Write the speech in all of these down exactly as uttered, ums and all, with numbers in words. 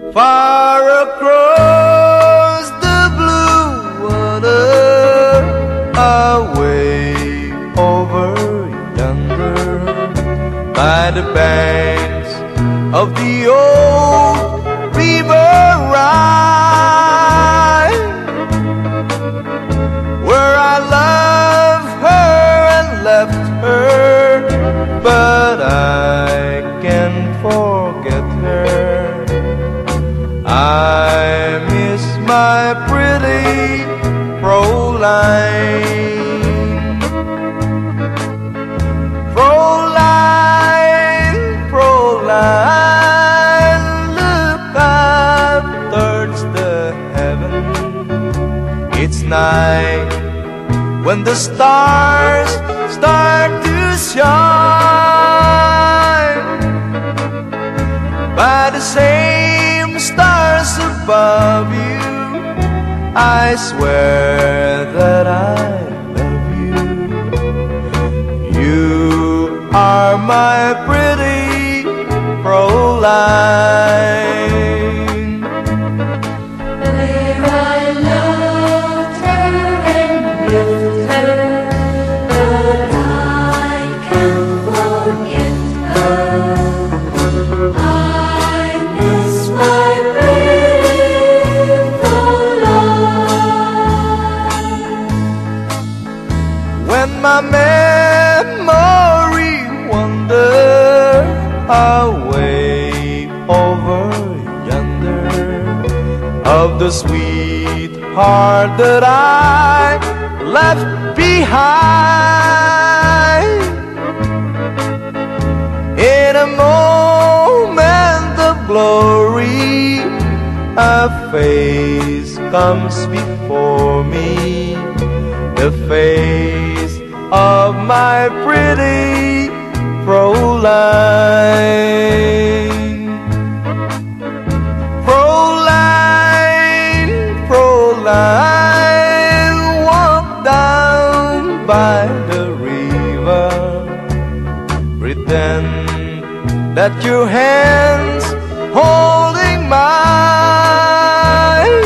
Far across the blue water, away over yonder, by the banks of the old river Rhine, where I loved her and left her, but I can't forget her. I miss my pretty Fräulein. Fräulein, Fräulein, look up towards the heaven. It's night when the stars start to shine. By the same stars above you, I swear that I love you. You are my pretty Fräulein. There I loved her and lived her, but I can't forget her. I miss my pretty Fräulein. When my memory wanders away over yonder, of the sweetheart that I left behind, in a moment of glory, a face comes before me, the face of my pretty Fräulein. Fräulein, Fräulein, walk down by the river, pretend that your hands holding mine.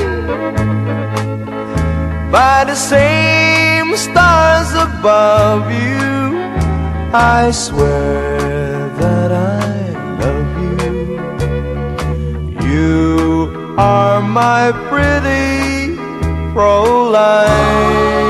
By the same stars above you, I swear that I love you. You are my pretty Fräulein.